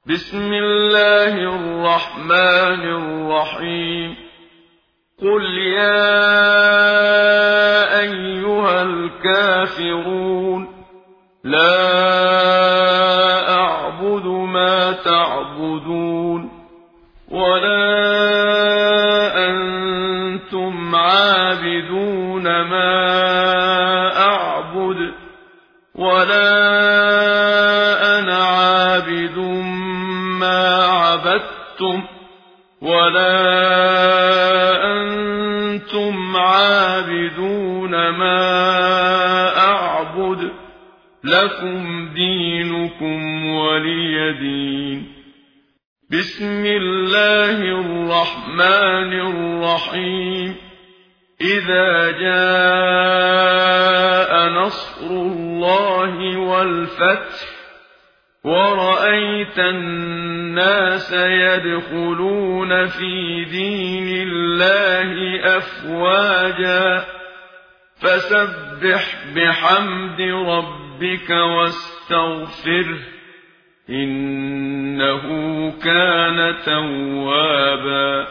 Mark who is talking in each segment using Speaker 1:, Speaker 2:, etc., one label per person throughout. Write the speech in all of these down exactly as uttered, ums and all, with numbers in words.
Speaker 1: بسم الله الرحمن الرحيم. قل يا أيها الكافرون لا أعبد ما تعبدون ولا أنتم عابدون ما أعبد ولا أنا عابد ما عبدتم ولا أنتم عابدون ما أعبد لكم دينكم ولي دين. بسم الله الرحمن الرحيم. إذا جاء نصر الله والفتح ورأيت الناس يدخلون في دين الله أفواجا فسبح بحمد ربك واستغفره إنه كان توابا.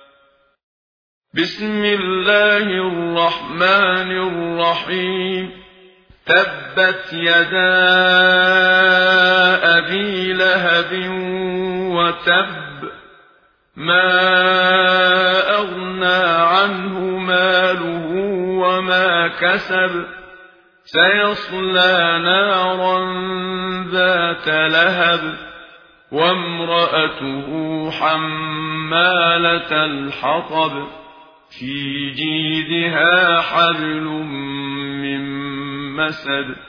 Speaker 1: بسم الله الرحمن الرحيم. تبت يدا أبي لهب وتب ما أغنى عنه ماله وما كسب سيصلى نارا ذات لهب وامرأته حمالة الحطب في جيدها حبل من مسد